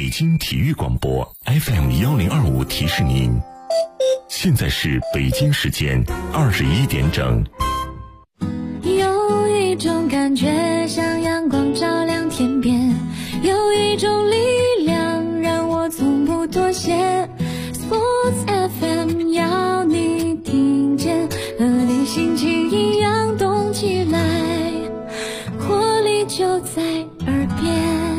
京体育广播 FM1025提示您，现在是北京时间21点整。 有一种感觉像阳光照亮天边，有一种力量让我从不妥协。 Sports FM 要你听见，和你心情一样动起来，活力就在耳边。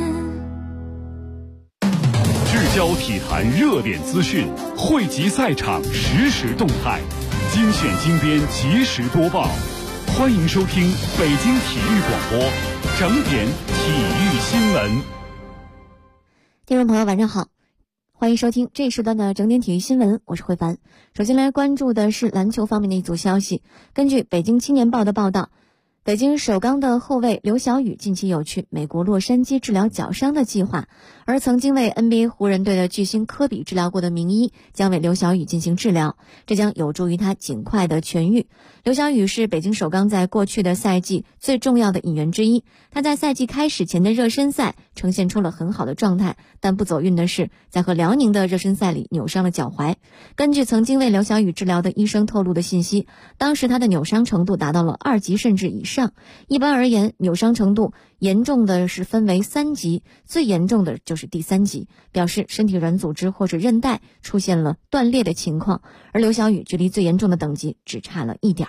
聚焦体坛热点资讯，汇集赛场实时动态，精选精编及时播报。欢迎收听北京体育广播整点体育新闻。 听众朋友晚上好，欢迎收听这一时段的整点体育新闻，我是慧凡。首先来关注的是篮球方面的一组消息。根据北京青年报的报道，北京首钢的后卫刘晓宇近期有去美国洛杉矶治疗脚伤的计划，而曾经为 NBA 湖人队的巨星科比治疗过的名医将为刘晓宇进行治疗，这将有助于他尽快的痊愈。刘晓宇是北京首钢在过去的赛季最重要的引援之一，他在赛季开始前的热身赛呈现出了很好的状态，但不走运的是在和辽宁的热身赛里扭伤了脚踝。根据曾经为刘晓宇治疗的医生透露的信息，当时他的扭伤程度达到了2级甚至以上。一般而言，扭伤程度严重的是分为3级，最严重的就是第3级，表示身体软组织或者韧带出现了断裂的情况，而刘晓宇距离最严重的等级只差了1点。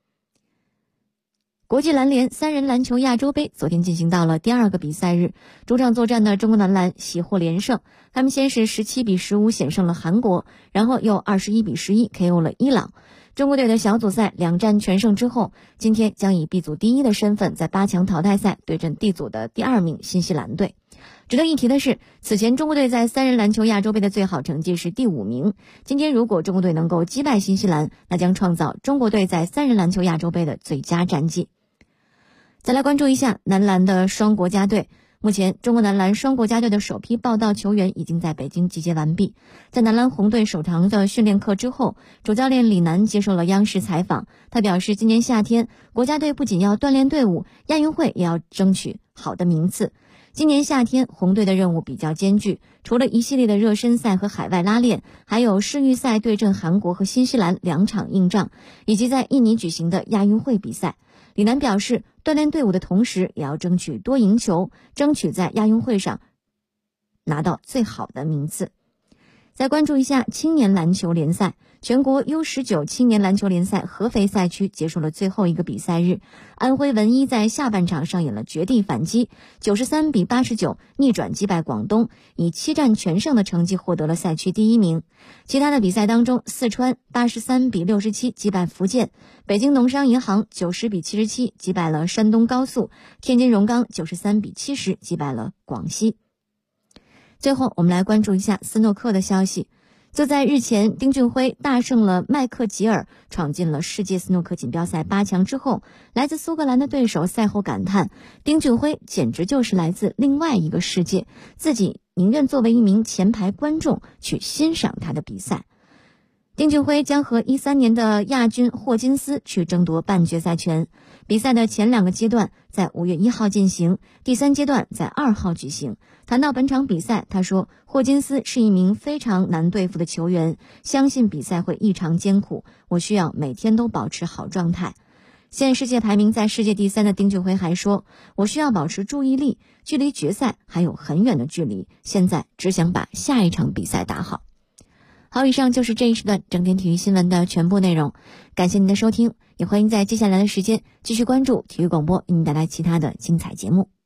国际篮联3人篮球亚洲杯昨天进行到了第2个比赛日，主场作战的中国男篮喜获连胜，他们先是17比15险胜了韩国，然后又21比11 KO 了伊朗。中国队的小组赛2战全胜之后，今天将以 B 组第1的身份在8强淘汰赛对阵 D 组的第2名新西兰队。值得一提的是，此前中国队在3人篮球亚洲杯的最好成绩是第5名，今天如果中国队能够击败新西兰，那将创造中国队在3人篮球亚洲杯的最佳战绩。再来关注一下男篮的双国家队。目前中国男篮双国家队的首批报到球员已经在北京集结完毕。在男篮红队首堂的训练课之后，主教练李楠接受了央视采访，他表示今年夏天国家队不仅要锻炼队伍，亚运会也要争取好的名次。今年夏天红队的任务比较艰巨，除了一系列的热身赛和海外拉练，还有世预赛对阵韩国和新西兰2场硬仗，以及在印尼举行的亚运会比赛。李楠表示，锻炼队伍的同时也要争取多赢球，争取在亚运会上拿到最好的名次。再关注一下青年篮球联赛，全国 U19 青年篮球联赛合肥赛区结束了最后一个比赛日，安徽文一在下半场上演了绝地反击，93比89逆转击败广东，以7战全胜的成绩获得了赛区第1名。其他的比赛当中，四川83比67击败福建，北京农商银行90比77击败了山东高速，天津荣钢93比70击败了广西。最后我们来关注一下斯诺克的消息。就在日前，丁俊晖大胜了麦克吉尔，闯进了世界斯诺克锦标赛8强之后，来自苏格兰的对手赛后感叹，丁俊晖简直就是来自另外一个世界，自己宁愿作为一名前排观众去欣赏他的比赛。丁俊晖将和13年的亚军霍金斯去争夺半决赛权。比赛的前2个阶段在5月1号进行，第3阶段在2号举行。谈到本场比赛，他说，霍金斯是一名非常难对付的球员，相信比赛会异常艰苦，我需要每天都保持好状态。现世界排名在世界第3的丁俊晖还说，我需要保持注意力，距离决赛还有很远的距离，现在只想把下一场比赛打好。好，以上就是这一时段整点体育新闻的全部内容，感谢您的收听，也欢迎在接下来的时间继续关注体育广播，为您带来其他的精彩节目。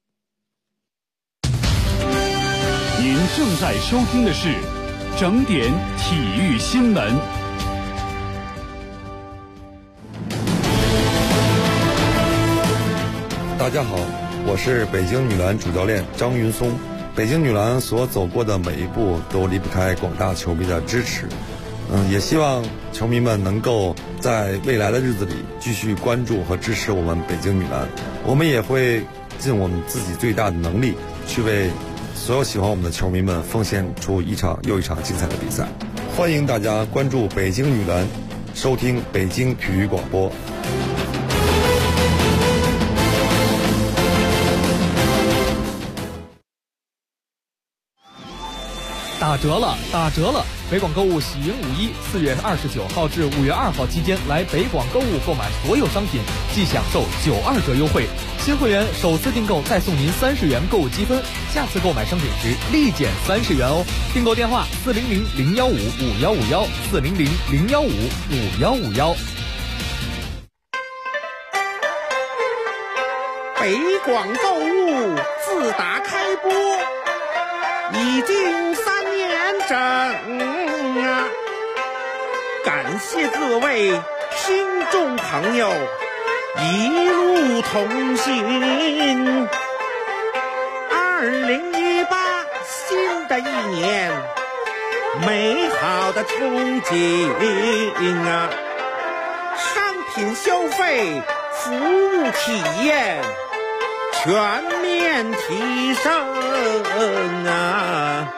您正在收听的是整点体育新闻。 大家好，我是北京女篮主教练张云松。北京女篮所走过的每一步都离不开广大球迷的支持，也希望球迷们能够在未来的日子里继续关注和支持我们北京女篮。我们也会尽我们自己最大的能力去为所有喜欢我们的球迷们奉献出一场又一场精彩的比赛。欢迎大家关注北京女篮，收听北京体育广播。 折了，打折了！北广购物喜迎5·1，4月29号至5月2号期间来北广购物购买所有商品，即享受92折优惠。新会员首次订购再送您30元购物积分，下次购买商品时立减30元哦。订购电话400-015-5151，400-015-5151。 北广购物自打开播已经3年整啊！感谢各位听众朋友一路同行。2018新的一年，美好的憧憬啊！商品消费，服务体验全面提升啊！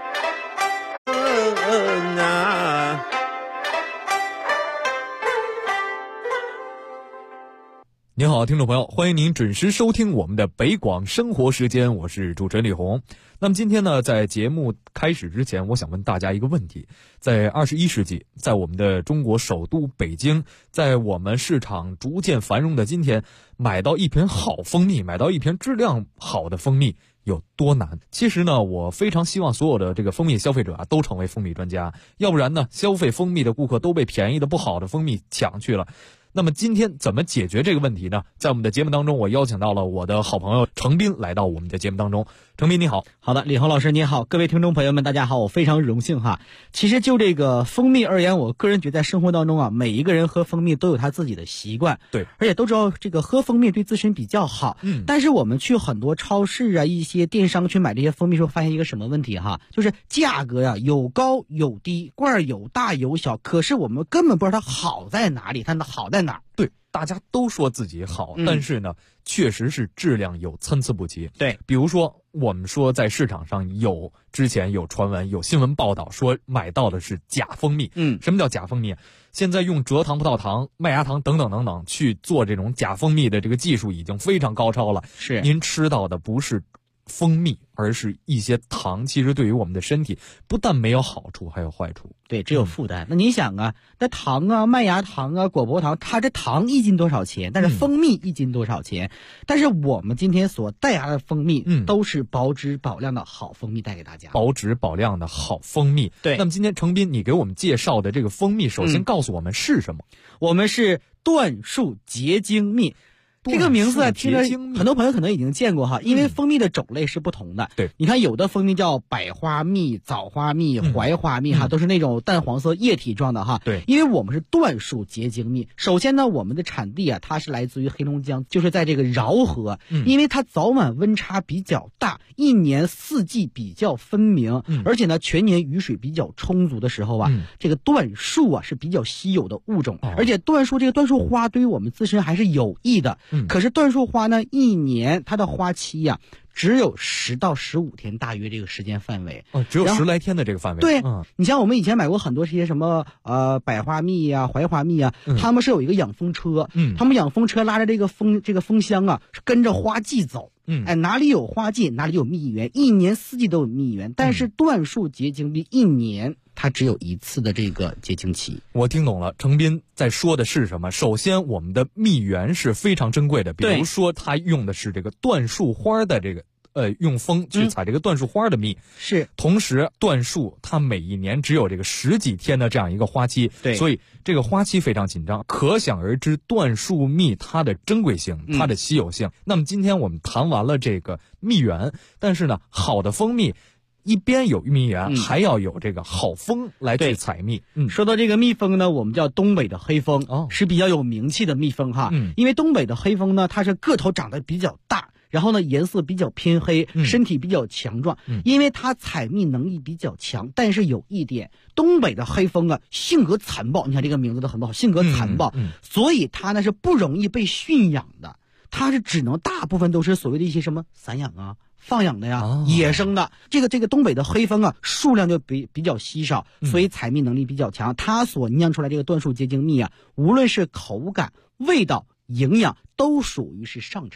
您好，听众朋友，欢迎您准时收听我们的北广生活时间，我是主持人李红。那么今天呢，在节目开始之前，我想问大家一个问题：在21世纪，在我们的中国首都北京，在我们市场逐渐繁荣的今天，买到一瓶好蜂蜜，买到一瓶质量好的蜂蜜有多难？其实呢，我非常希望所有的这个蜂蜜消费者都成为蜂蜜专家，要不然呢，消费蜂蜜的顾客都被便宜的不好的蜂蜜抢去了。那么今天怎么解决这个问题呢？在我们的节目当中，我邀请到了我的好朋友程斌来到我们的节目当中。程斌你好。 好的，李红老师你好，各位听众朋友们大家好，我非常荣幸哈。其实就这个蜂蜜而言，我个人觉得在生活当中啊，每一个人喝蜂蜜都有他自己的习惯， 对， 而且都知道这个喝蜂蜜对自身比较好。但是我们去很多超市啊，一些电商去买这些蜂蜜时候，发现一个什么问题哈，就是价格呀有高有低，罐有大有小，可是我们根本不知道它好在哪里，它的好在哪儿。 对，大家都说自己好，但是呢，确实是质量有参差不齐。 对， 比如说我们说在市场上之前有传闻，有新闻报道说买到的是假蜂蜜。什么叫假蜂蜜？现在用蔗糖、葡萄糖、麦芽糖等等等等去做这种假蜂蜜的这个技术已经非常高超了。 是， 您吃到的不是蜂蜜，而是一些糖，其实对于我们的身体不但没有好处，还有坏处。 对，只有负担。那你想啊，那糖啊、麦芽糖啊、果葡糖，它这糖1斤多少钱？但是蜂蜜1斤多少钱？但是我们今天所带来的蜂蜜，都是保质保量的好蜂蜜带给大家。 保质保量的好蜂蜜。 对。 那么今天程斌，你给我们介绍的这个蜂蜜，首先告诉我们是什么？ 我们是椴树结晶蜜。这个名字啊，听着很多朋友可能已经见过哈，因为蜂蜜的种类是不同的。 对， 你看有的蜂蜜叫百花蜜、枣花蜜、槐花蜜哈，都是那种淡黄色液体状的哈。 对， 因为我们是椴树结晶蜜。首先呢，我们的产地啊，它是来自于黑龙江，就是在这个饶河，因为它早晚温差比较大，一年四季比较分明，而且呢，全年雨水比较充足的时候啊，这个椴树啊是比较稀有的物种，而且椴树这个椴树花对于我们自身还是有益的。可是椴树花呢，一年它的花期呀，只有10到15天，大约这个时间范围。 只有10来天的这个范围。 对，你像我们以前买过很多这些什么百花蜜呀、槐花蜜啊，他们是有一个养蜂车，他们养蜂车拉着这个蜂箱啊，是跟着花季走。哪里有花季，哪里有蜜源，一年四季都有蜜源。但是椴树结晶蜜一年它只有一次的这个结晶期。 我听懂了，程斌在说的是什么？首先，我们的蜜源是非常珍贵的，比如说他用的是这个椴树花的这个用蜂去采这个椴树花的蜜， 是。 同时，椴树它每一年只有这个10几天的这样一个花期， 对， 所以这个花期非常紧张，可想而知椴树蜜它的珍贵性，它的稀有性。那么今天我们谈完了这个蜜源，但是呢，好的蜂蜜一边有蜜源，还要有这个好蜂来去采蜜。 说到这个蜜蜂呢，我们叫东北的黑蜂，是比较有名气的蜜蜂哈。因为东北的黑蜂呢，它是个头长得比较大，然后呢颜色比较偏黑，身体比较强壮，因为它采蜜能力比较强。但是有一点，东北的黑蜂啊性格残暴，你看这个名字都很不好，性格残暴，所以它呢是不容易被驯养的，它是只能大部分都是所谓的一些什么散养啊、放养的呀，野生的。这个东北的黑蜂啊，数量就比较稀少，所以采蜜能力比较强。它所酿出来这个椴树结晶蜜啊，无论是口感、味道、营养，都属于是上乘。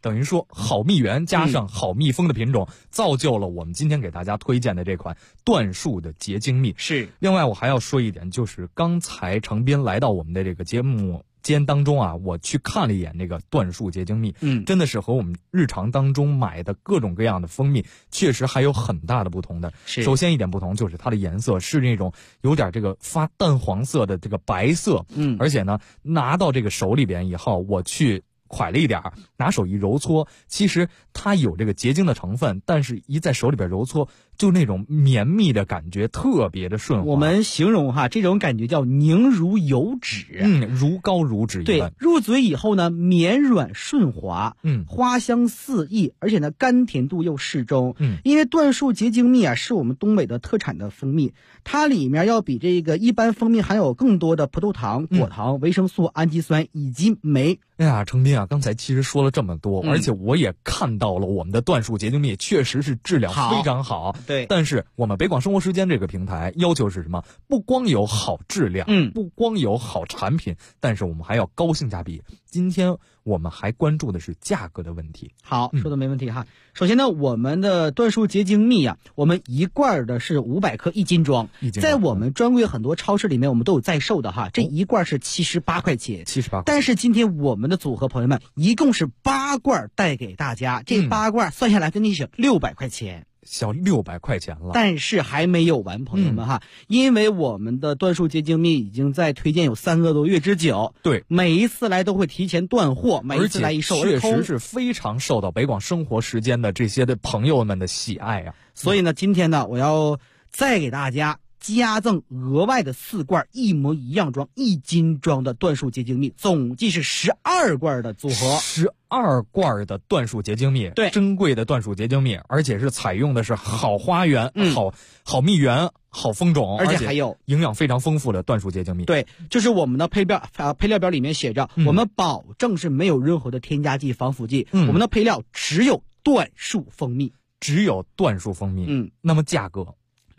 等于说好蜜源加上好蜜蜂的品种，造就了我们今天给大家推荐的这款椴树的结晶蜜。 是。 另外我还要说一点，就是刚才程斌来到我们的这个节目间当中啊，我去看了一眼那个椴树结晶蜜，真的是和我们日常当中买的各种各样的蜂蜜确实还有很大的不同的。首先一点不同就是它的颜色是那种有点这个发淡黄色的这个白色，而且呢拿到这个手里边以后，我去蒯了一点，拿手一揉搓，其实它有这个结晶的成分，但是一在手里边揉搓，就那种绵密的感觉特别的顺滑。 我们形容哈，这种感觉叫凝如油脂， 如膏如脂一般。 对，入嘴以后呢，绵软顺滑，花香四溢，而且呢，甘甜度又适中。因为椴树结晶蜜啊，是我们东北的特产的蜂蜜，它里面要比这个一般蜂蜜含有更多的葡萄糖、果糖、维生素、氨基酸以及酶。 哎呀，程斌啊，刚才其实说了这么多，而且我也看到了我们的椴树结晶蜜确实是质量非常好。 对， 但是我们北广生活时间这个平台要求是什么？不光有好质量，不光有好产品，但是我们还要高性价比。今天我们还关注的是价格的问题。 好，说的没问题哈。首先呢，我们的椴树结晶蜜啊，我们一罐的是500克1斤装，在我们专柜很多超市里面我们都有在售的哈。这一罐是78块钱，78。但是今天我们的组合朋友们一共是8罐带给大家，这8罐算下来跟你小600块钱。 小600块钱了， 但是还没有完，朋友们哈，因为我们的椴树结晶蜜已经在推荐有3个多月之久， 对， 每一次来都会提前断货，每一次来一售而空， 确实是非常受到北广生活时间的这些的朋友们的喜爱啊。 所以呢，今天呢，我要再给大家加赠额外的4罐一模一样装1斤装的椴树结晶蜜，总计是12罐的组合 ，12罐的椴树结晶蜜， 对， 珍贵的椴树结晶蜜，而且是采用的是好花园、好蜜源、好蜂种， 而且还有营养非常丰富的椴树结晶蜜。 对，就是我们的配料表里面写着，我们保证是没有任何的添加剂、防腐剂，我们的配料只有椴树蜂蜜， 只有椴树蜂蜜。那么价格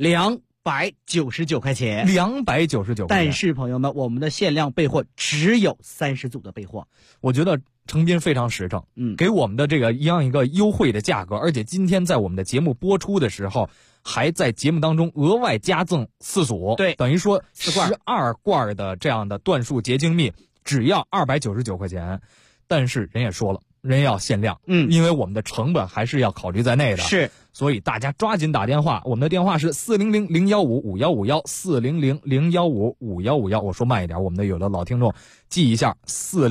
299块钱 ，299块钱。 但是朋友们，我们的限量备货只有30组的备货。 我觉得程斌非常实诚，给我们的这个一个优惠的价格，而且今天在我们的节目播出的时候，还在节目当中额外加赠4组， 对， 等于说12罐的这样的椴树结晶蜜只要299块钱。但是人也说了，人要限量，因为我们的成本还是要考虑在内的， 是， 所以大家抓紧打电话，我们的电话是400-015-5151，400-015-5151。我说慢一点，我们的有的老听众记一下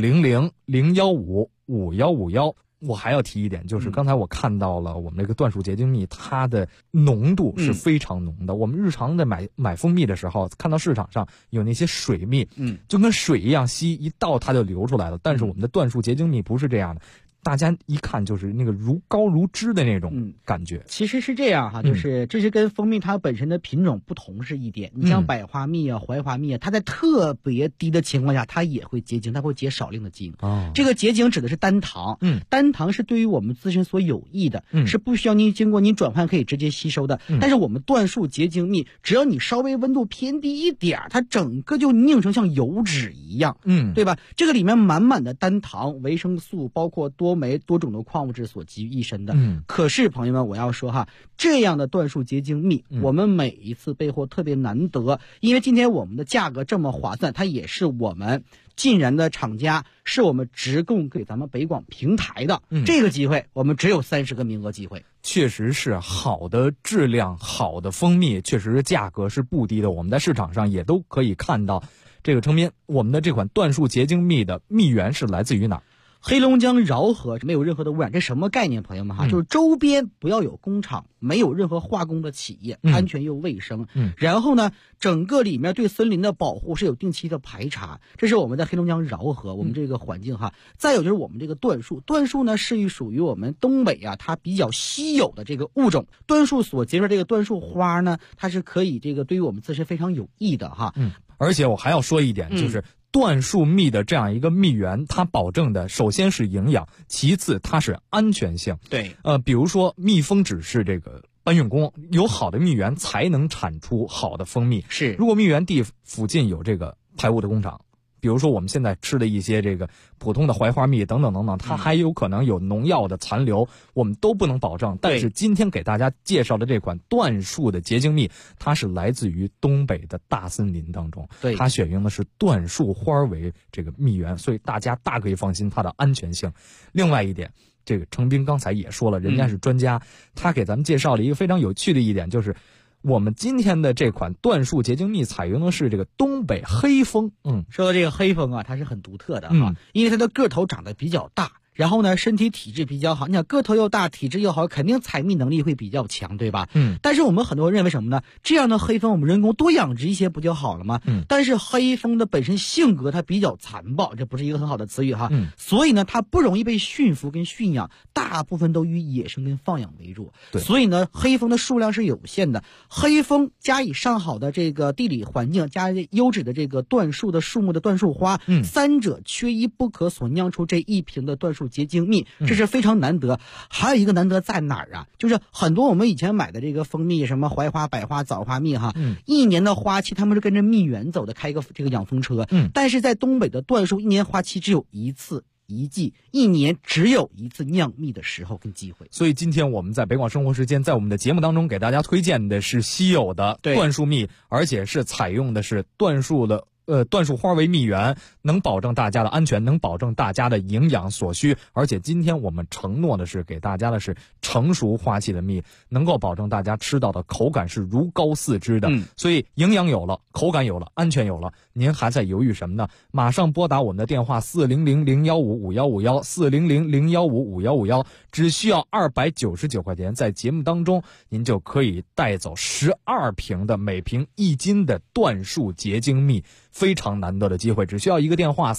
，400-015-5151。我还要提一点，就是刚才我看到了我们这个椴树结晶蜜，它的浓度是非常浓的。我们日常在买蜂蜜的时候，看到市场上有那些水蜜，就跟水一样稀，一倒它就流出来了。但是我们的椴树结晶蜜不是这样的，大家一看就是那个如膏如脂的那种感觉。 其实是这样哈，就是这是跟蜂蜜它本身的品种不同是一点。你像百花蜜啊、槐花蜜啊，它在特别低的情况下，它也会结晶，它会结少量的晶。这个结晶指的是单糖，单糖是对于我们自身所有益的，是不需要你经过你转换可以直接吸收的。但是我们椴树结晶蜜，只要你稍微温度偏低一点，它整个就凝成像油脂一样，对吧？这个里面满满的单糖、维生素，包括多酶多种的矿物质所集于一身的。可是朋友们，我要说哈，这样的椴树结晶蜜，我们每一次备货特别难得，因为今天我们的价格这么划算，它也是我们晋然的厂家，是我们直供给咱们北广平台的。这个机会我们只有30个名额机会。 确实是好的质量、好的蜂蜜，确实是价格是不低的。我们在市场上也都可以看到，这个程斌，我们的这款椴树结晶蜜的蜜源是来自于哪儿？ 黑龙江饶河没有任何的污染，这什么概念，朋友们哈？就是周边不要有工厂，没有任何化工的企业，安全又卫生。然后呢，整个里面对森林的保护是有定期的排查，这是我们在黑龙江饶河我们这个环境哈。再有就是我们这个椴树呢是属于我们东北啊，它比较稀有的这个物种。椴树所结出这个椴树花呢，它是可以这个对于我们自身非常有益的哈。 而且我还要说一点，就是椴树蜜的这样一个蜜源，它保证的首先是营养，其次它是安全性。 对， 比如说蜜蜂只是这个搬运工，有好的蜜源才能产出好的蜂蜜。 是， 如果蜜源地附近有这个排污的工厂， 比如说我们现在吃的一些这个普通的槐花蜜等等等等，它还有可能有农药的残留，我们都不能保证。但是今天给大家介绍的这款椴树的结晶蜜，它是来自于东北的大森林当中， 对， 它选用的是椴树花为这个蜜源，所以大家大可以放心它的安全性。另外一点，这个程斌刚才也说了，人家是专家，他给咱们介绍了一个非常有趣的一点，就是我们今天的这款椴树结晶蜜采用的是这个东北黑蜂。 说到这个黑蜂啊，它是很独特的哈，因为它的个头长得比较大，然后呢，身体体质比较好。你想个头又大，体质又好，肯定采蜜能力会比较强，对吧？但是我们很多人认为什么呢？这样的黑蜂我们人工多养殖一些不就好了吗？但是黑蜂的本身性格它比较残暴，这不是一个很好的词语哈。所以呢，它不容易被驯服跟驯养，大部分都以野生跟放养为主。所以呢，黑蜂的数量是有限的。黑蜂加以上好的这个地理环境，加优质的这个椴树的树木的椴树花，三者缺一不可，所酿出这一瓶的椴树结晶蜜，这是非常难得。还有一个难得在哪儿啊？就是很多我们以前买的这个蜂蜜，什么槐花、百花、枣花蜜哈，一年的花期他们是跟着蜜源走的，开一个这个养蜂车。但是在东北的椴树，一年花期只有一次。一季，一年只有一次酿蜜的时候跟机会。 所以今天我们在北广生活时间，在我们的节目当中给大家推荐的是稀有的椴树蜜，而且是采用的是椴树的椴树花为蜜源，能保证大家的安全，能保证大家的营养所需。而且今天我们承诺的是给大家的是成熟花期的蜜，能够保证大家吃到的口感是如膏似脂的。所以营养有了，口感有了，安全有了，您还在犹豫什么呢？马上拨打我们的电话400-015-5151，400-015-5151，只需要299块钱，在节目当中您就可以带走12瓶的每瓶1斤的椴树结晶蜜。非常难得的机会，只需要一个电话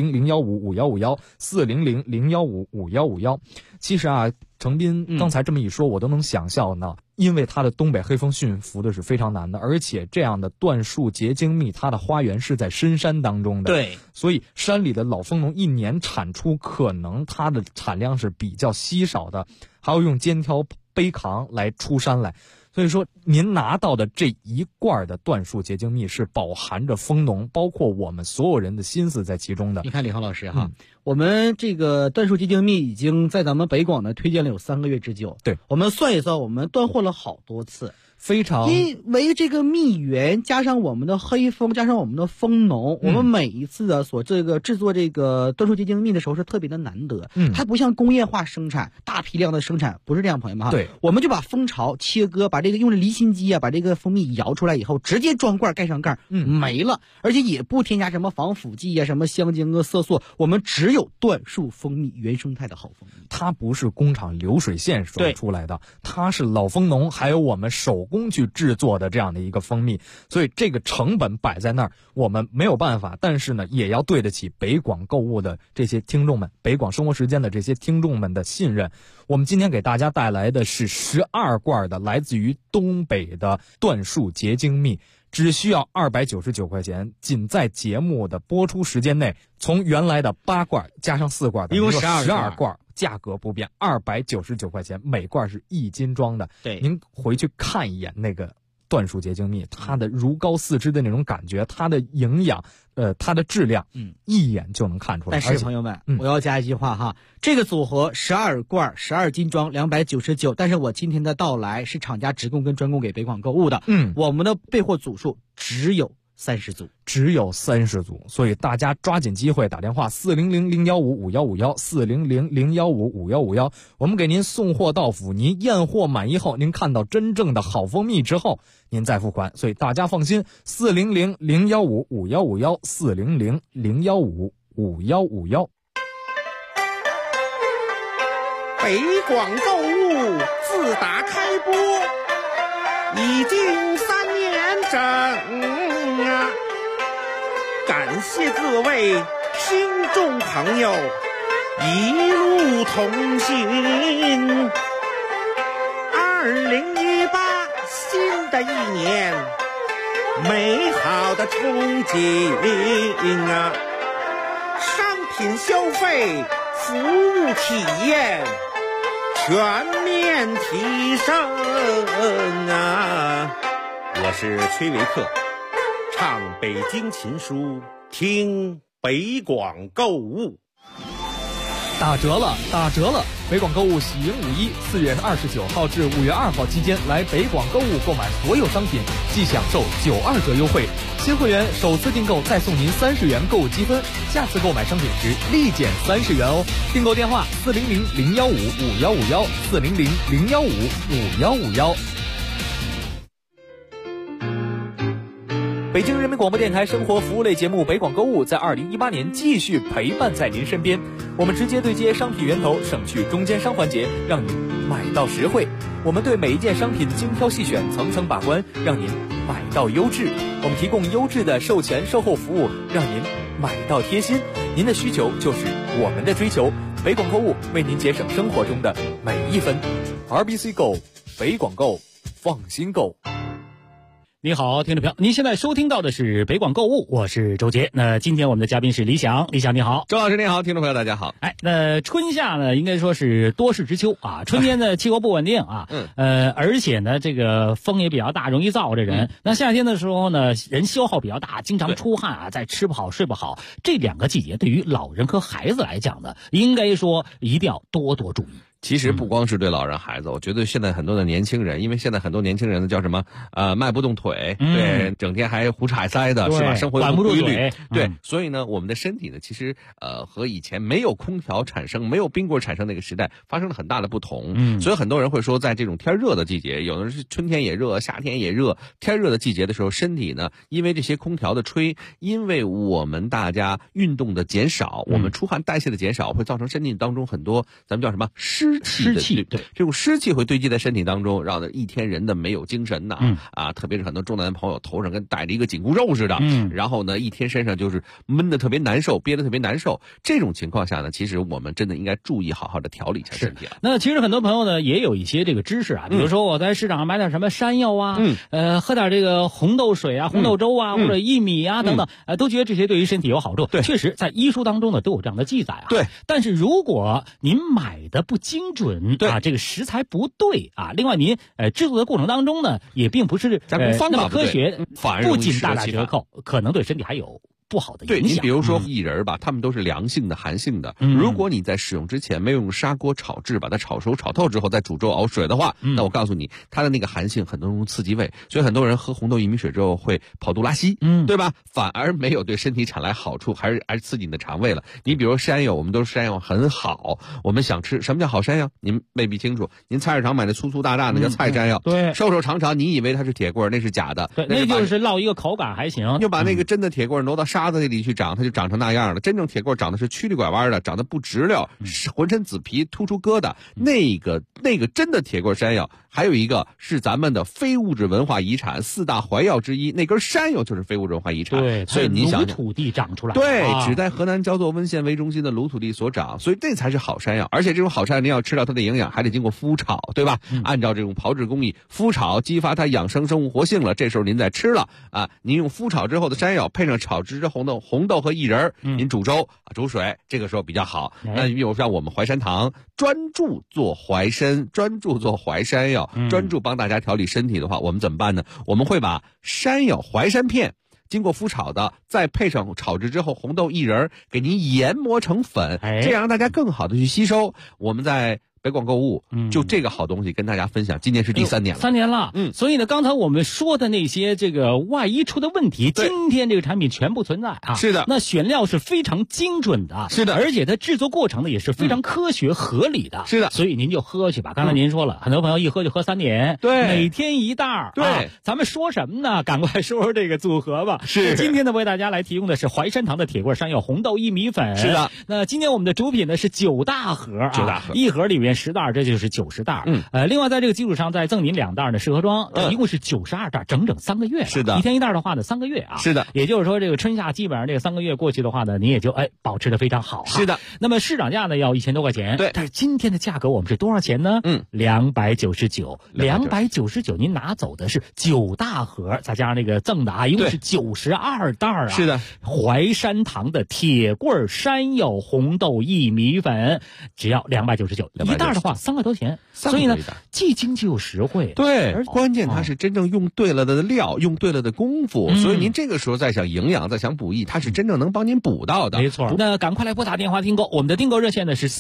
400-015-5151，400-015-5151。其实啊，程斌刚才这么一说，我都能想象呢，因为它的东北黑蜂驯服的是非常难的，而且这样的椴树结晶蜜，它的花园是在深山当中的， 对， 所以山里的老蜂农一年产出可能它的产量是比较稀少的，还要用肩挑背扛来出山来。所以说您拿到的这一罐的椴树结晶蜜是饱含着蜂农包括我们所有人的心思在其中的。 你看李航老师哈，我们这个椴树结晶蜜已经在咱们北广呢推荐了有3个月之久。 对， 我们算一算，我们断货了好多次。 非常， 因为这个蜜源加上我们的黑蜂加上我们的蜂农，我们每一次的所这个制作这个椴树结晶蜜的时候是特别的难得。它不像工业化生产大批量的生产，不是这样，朋友们哈。 对， 我们就把蜂巢切割，把这个用着离心机啊，把这个蜂蜜摇出来以后，直接装罐盖上盖，没了，而且也不添加什么防腐剂啊、什么香精啊、色素，我们只有椴树蜂蜜原生态的好蜂蜜。 它不是工厂流水线所出来的，它是老蜂农还有我们手工去制作的这样的一个蜂蜜，所以这个成本摆在那儿，我们没有办法，但是呢，也要对得起北广购物的这些听众们，北广生活时间的这些听众们的信任。我们今天给大家带来的是12罐的来自于东北的椴树结晶蜜，只需要299块钱，仅在节目的播出时间内，从原来的8罐加上4罐的， 一共12 罐。价格不变，299块钱，每罐是1斤装的。 对， 您回去看一眼那个椴树结晶蜜，它的如膏似脂的那种感觉，它的营养，它的质量，一眼就能看出来。 但是朋友们，我要加一句话哈，这个组合12罐12斤装299，但是我今天的到来是厂家直供跟专供给北广购物的，我们的备货组数只有30组， 只有30组，所以大家抓紧机会打电话400-015-5151，400-015-5151，我们给您送货到府，您验货满意后，您看到真正的好蜂蜜之后，您再付款，所以大家放心，400-015-5151，400-015-5151。 北广购物自打开播已经3年整啊，感谢各位听众朋友一路同行。2018新的一年，美好的憧憬啊，商品消费、服务体验全面提升啊！我是崔维克，唱北京琴书，听北广购物。 打折了，打折了！北广购物喜迎5·1，4月29号至5月2号期间来北广购物购买所有商品，即享受92折优惠。新会员首次订购再送您30元购物积分，下次购买商品时立减30元哦。订购电话400-015-5151，400-015-5151。北京人民广播电台生活服务类节目《北广购物》在2018年继续陪伴在您身边。我们直接对接商品源头，省去中间商环节，让您买到实惠。我们对每一件商品精挑细选，层层把关，让您买到优质。我们提供优质的售前售后服务，让您买到贴心。您的需求就是我们的追求。北广购物为您节省生活中的每一分。RBC Go， 北广购，放心购。 你好，听众朋友，您现在收听到的是北广购物，我是周杰。那今天我们的嘉宾是李想，李想你好。 周老师你好，听众朋友大家好。 那春夏呢，应该说是多事之秋啊。春天呢，气候不稳定啊，而且呢，这个风也比较大，容易燥着人。那夏天的时候呢，人消耗比较大，经常出汗啊，再吃不好睡不好。这两个季节对于老人和孩子来讲呢，应该说一定要多多注意。 其实不光是对老人孩子，我觉得现在很多的年轻人，因为现在很多年轻人呢叫什么迈不动腿，对，整天还胡吃海塞的，是吧？生活管不住嘴，对，所以呢，我们的身体呢，其实和以前没有空调产生、没有冰棍产生那个时代发生了很大的不同。所以很多人会说，在这种天热的季节，有的是春天也热，夏天也热，天热的季节的时候，身体呢，因为这些空调的吹，因为我们大家运动的减少，我们出汗代谢的减少，会造成身体当中很多咱们叫什么湿气，对，这种湿气会堆积在身体当中，让一天人的没有精神呐，特别是很多中年朋友头上跟戴着一个紧箍咒似的，然后呢一天身上就是闷得特别难受，憋得特别难受。这种情况下呢，其实我们真的应该注意好好的调理一下身体了。 那其实很多朋友呢也有一些这个知识啊，比如说我在市场上买点什么山药啊，喝点这个红豆水啊、红豆粥啊，或者薏米啊等等，都觉得这些对于身体有好处。 对， 确实在医书当中呢都有这样的记载啊。 对， 但是如果您买的不精准，对这个食材不对啊，另外您制作的过程当中呢，也并不是加工方法那么科学， 反而不仅大打折扣，可能对身体还有不好的影响。 对，你比如说薏仁吧，它们都是凉性的、寒性的。如果你在使用之前没有用砂锅炒制，把它炒熟、炒透之后再煮粥熬水的话，那我告诉你，它的那个寒性很多容易刺激胃，所以很多人喝红豆薏米水之后会跑肚拉稀，对吧？反而没有对身体产来好处，还是刺激你的肠胃了。你比如山药，我们都说山药很好，我们想吃什么叫好山药？您未必清楚。您菜市场买的粗粗大大那叫菜山药， 对， 瘦瘦长长，你以为它是铁棍，那是假的， 对，那就是烙一个口感还行。 就把那个真的铁棍挪到沙子那里去长，它就长成那样了。真正铁棍长得是曲里拐弯的，长得不直溜，浑身紫皮突出疙瘩。那个真的铁棍山药，还有一个是咱们的非物质文化遗产4大怀药之一，那根山药就是非物质文化遗产。 对， 所以你想想，土地长出来， 对，只在河南焦作温县为中心的鲁土地所长，所以这才是好山药。而且这种好山药，您要吃到它的营养，还得经过麸炒，对吧？按照这种炮制工艺，麸炒激发它养生生物活性了，这时候您再吃了啊，您用麸炒之后的山药，配上炒制的红豆和薏仁，您煮粥煮水，这个时候比较好。那比如像我们淮山堂专注做淮参，专注做淮山药，专注帮大家调理身体的话，我们怎么办呢？我们会把山药、淮山片经过麸炒的，再配上炒制之后红豆、薏仁，给您研磨成粉，这样让大家更好的去吸收。我们在北广购物，就这个好东西跟大家分享，今年是第3年了 ，3年了。所以呢，刚才我们说的那些这个外衣出的问题，今天这个产品全部存在啊。 是的， 那选料是非常精准的， 是的， 而且它制作过程呢也是非常科学合理的， 是的。 所以您就喝去吧。刚才您说了，很多朋友一喝就喝3年， 对， 每天一袋， 对。 咱们说什么呢？赶快说说这个组合吧。 是。 今天呢，为大家来提供的是淮山堂的铁棍山药红豆薏米粉。 是的。 那今天我们的主品呢是9大盒 ，9大盒， 一盒里面10袋，这就是90袋。另外在这个基础上再赠您2袋的适合装，一共是92袋，整整3个月。 是的， 一天一袋的话呢，3个月啊。 是的， 也就是说这个春夏基本上这个3个月过去的话呢，你也就保持得非常好。 是的。 那么市场价呢要1000多块钱， 对。 但是今天的价格我们是多少钱呢？299，299，您拿走的是9大盒，再加上那个赠的啊，一共是92袋啊。 是的， 淮山堂的铁棍山药红豆薏米粉，只要299， 一袋的话3块多钱，所以呢既经济又实惠。 对，而关键它是真正用对了的料，用对了的功夫，所以您这个时候再想营养，再想补益，它是真正能帮您补到的。 没错，那赶快来拨打电话订购，我们的订购热线呢是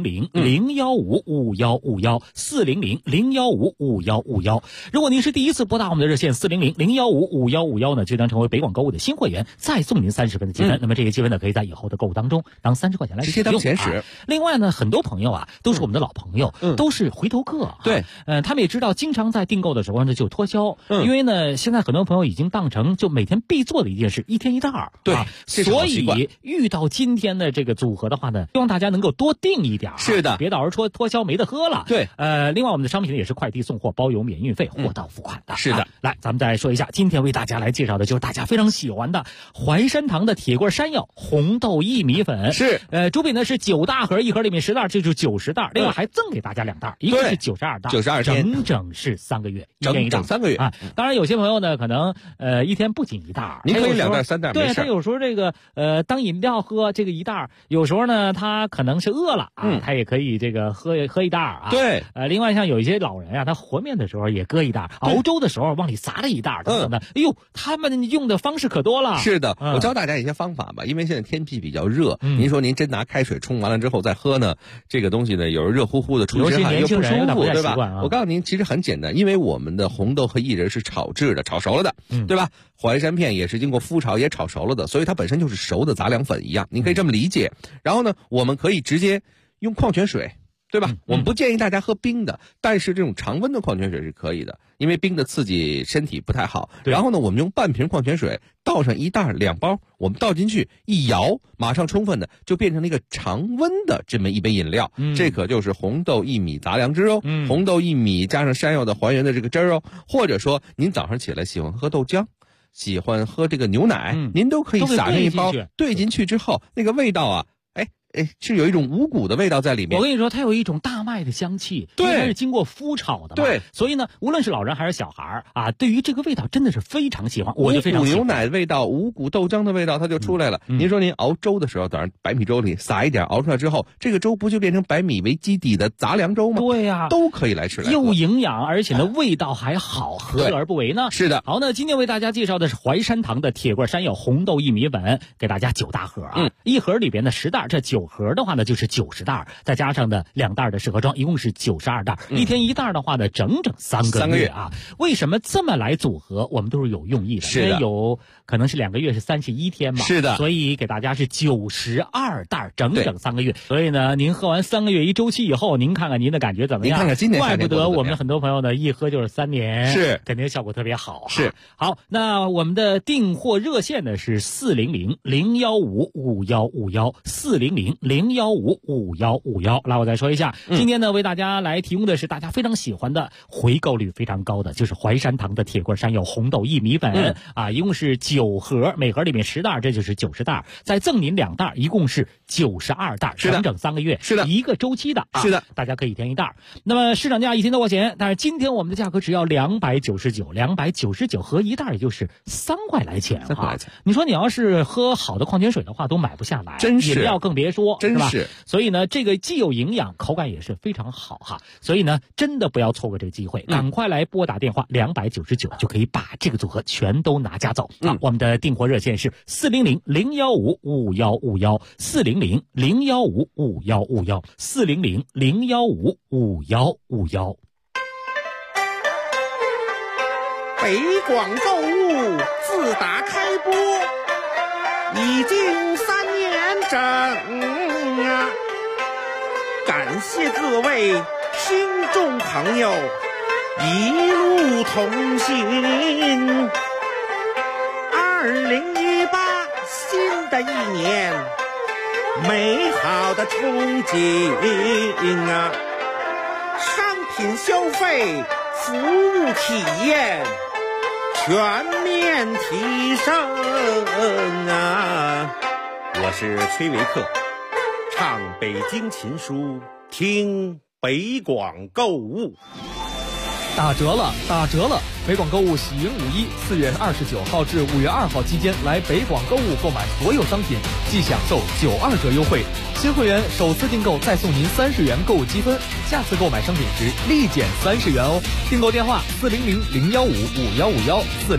400-015-5151，400-015-5151。如果您是第一次拨打我们的热线400-015-5151呢，就能成为北广购物的新会员，再送您30分的积分。那么这个积分呢，可以在以后的购物当中当30块钱来直接当钱使。 另外呢，很多朋友啊，都是我们的老朋友，都是回头客。 对， 他们也知道，经常在订购的时候呢就脱销，因为呢，现在很多朋友已经当成就每天必做的一件事，1天1袋。 对， 所以遇到今天的这个组合的话呢，希望大家能够多订一点。 是的， 别到时候脱销没得喝了。 对， 另外我们的商品也是快递送货，包邮免运费，货到付款的。 是的， 来，咱们再说一下，今天为大家来介绍的就是大家非常喜欢的淮山堂的铁棍山药红豆薏米粉。 是， 主品呢是9大盒，一盒里面10袋，这就是90袋。另外还赠给大家2袋，一个是92袋 ，92天， 整整是3个月，一天一袋 ，3个月啊。当然有些朋友呢，可能一天不仅1袋， 您可以2袋3袋， 对，他有时候这个当饮料喝这个1袋，有时候呢他可能是饿了啊，他也可以这个喝1袋啊。 对， 另外像有一些老人啊，他和面的时候也搁1袋，熬粥的时候往里撒了1袋等等的。哎呦，他们用的方式可多了。 是的，我教大家一些方法吧，因为现在天气比较热，您说您真拿开水冲完了之后再喝呢，这个东西呢有时热乎乎的，出身汗又不舒服，对吧？我告诉您，其实很简单，因为我们的红豆和薏仁是炒制的，炒熟了的，对吧？淮山片也是经过麸炒也炒熟了的，所以它本身就是熟的杂粮粉一样，您可以这么理解。然后呢，我们可以直接用矿泉水，对吧？我们不建议大家喝冰的，但是这种常温的矿泉水是可以的，因为冰的刺激身体不太好。然后呢，我们用半瓶矿泉水倒上1袋2包，我们倒进去一摇，马上充分的就变成了一个常温的这么一杯饮料。这可就是红豆薏米杂粮汁哦，红豆薏米加上山药的还原的这个汁儿哦，或者说您早上起来喜欢喝豆浆，喜欢喝这个牛奶，您都可以撒上一包，兑进去之后，那个味道啊，是有一种五谷的味道在里面。 我跟你说，它有一种大麦的香气， 对， 它是经过麸炒的嘛， 对， 所以呢，无论是老人还是小孩啊，对于这个味道真的是非常喜欢，我就非常喜欢。 五谷牛奶的味道，五谷豆浆的味道，它就出来了。您说您熬粥的时候，早上白米粥里撒一点，熬出来之后，这个粥不就变成白米为基底的杂粮粥吗？ 对呀， 都可以来吃来喝， 又营养，而且呢味道还好，何乐而不为呢？ 是的。 好，那今天为大家介绍的是淮山堂的铁棍山药红豆薏米粉，给大家9大盒啊，一盒里边的10袋，这9盒的话呢就是90袋，再加上的2袋的试盒装，一共是92袋，一天1袋的话呢，整整3个月啊！为什么这么来组合？我们都是有用意的， 是的， 因为有可能是2个月是31天嘛， 是的， 所以给大家是92袋，整整3个月。所以呢，您喝完3个月一周期以后，您看看您的感觉怎么样？ 您看看今年， 怪不得我们很多朋友呢，一喝就是3年， 是肯定效果特别好。 是好，那我们的订货热线呢是400-015-5151，400-015-5151。来，我再说一下，今天呢为大家来提供的是大家非常喜欢的、回购率非常高的，就是淮山堂的铁棍山药红豆薏米粉啊，一共是9盒，每盒里面10袋，这就是90袋，再赠您2袋，一共是92袋，整整3个月， 是的， 一个周期的， 是的， 大家可以填1袋。那么市场价1天多块钱，但是今天我们的价格只要299合1袋，也就是3块来钱哈。你说你要是喝好的矿泉水的话，都买不下来， 真是， 饮料更别说， 真是。所以呢，这个既有营养，口感也是非常好哈。所以呢，真的不要错过这个机会，赶快来拨打电话299就可以把这个组合全都拿家走。我们的订货热线是400-015-5151，400-015-5151，400-015-5151。 北广购物自打开播已经3年整啊，感谢各位听众朋友一路同行。2018新的一年，美好的憧憬啊，商品消费，服务体验全面提升啊！我是崔维克，唱北京琴书，听北广购物。 打折了，打折了！ 北广购物喜迎5·1，4月29号至5月2号期间来北广购物购买所有商品，即享受92折优惠。新会员首次订购再送您30元购物积分，下次购买商品时立减30元哦。订购电话：400-015-5151